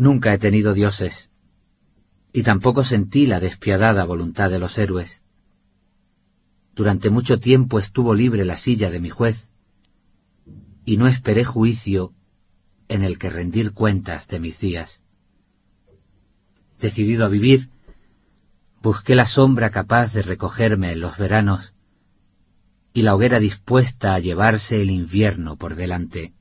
Nunca he tenido dioses, y tampoco sentí la despiadada voluntad de los héroes. Durante mucho tiempo estuvo libre la silla de mi juez, y no esperé juicio en el que rendir cuentas de mis días. Decidido a vivir, busqué la sombra capaz de recogerme en los veranos, y la hoguera dispuesta a llevarse el invierno por delante.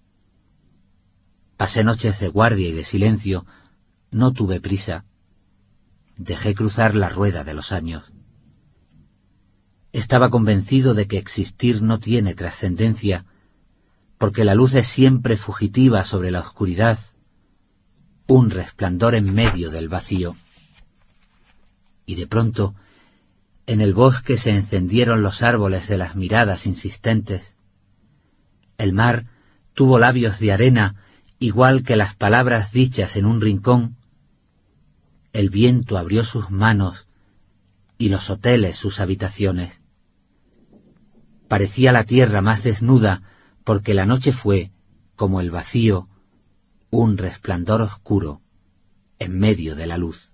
Pasé noches de guardia y de silencio, no tuve prisa. Dejé cruzar la rueda de los años. Estaba convencido de que existir no tiene trascendencia, porque la luz es siempre fugitiva sobre la oscuridad, un resplandor en medio del vacío. Y de pronto, en el bosque se encendieron los árboles de las miradas insistentes. El mar tuvo labios de arena, igual que las palabras dichas en un rincón. El viento abrió sus manos y los hoteles sus habitaciones. Parecía la tierra más desnuda, porque la noche fue, como el vacío, un resplandor oscuro en medio de la luz.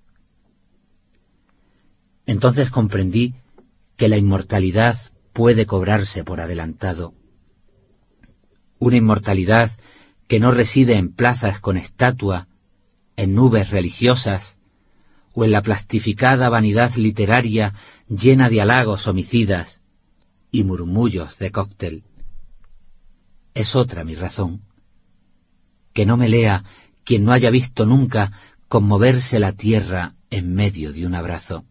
Entonces comprendí que la inmortalidad puede cobrarse por adelantado. Una inmortalidad que no reside en plazas con estatua, en nubes religiosas, o en la plastificada vanidad literaria llena de halagos homicidas y murmullos de cóctel. Es otra mi razón. Que no me lea quien no haya visto nunca conmoverse la tierra en medio de un abrazo.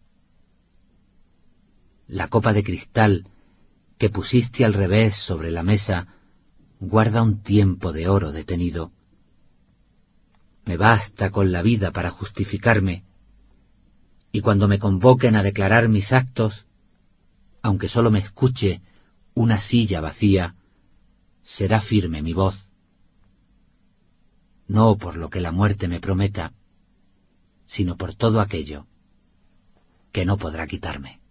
La copa de cristal que pusiste al revés sobre la mesa guarda un tiempo de oro detenido. Me basta con la vida para justificarme, y cuando me convoquen a declarar mis actos, aunque solo me escuche una silla vacía, será firme mi voz. No por lo que la muerte me prometa, sino por todo aquello que no podrá quitarme.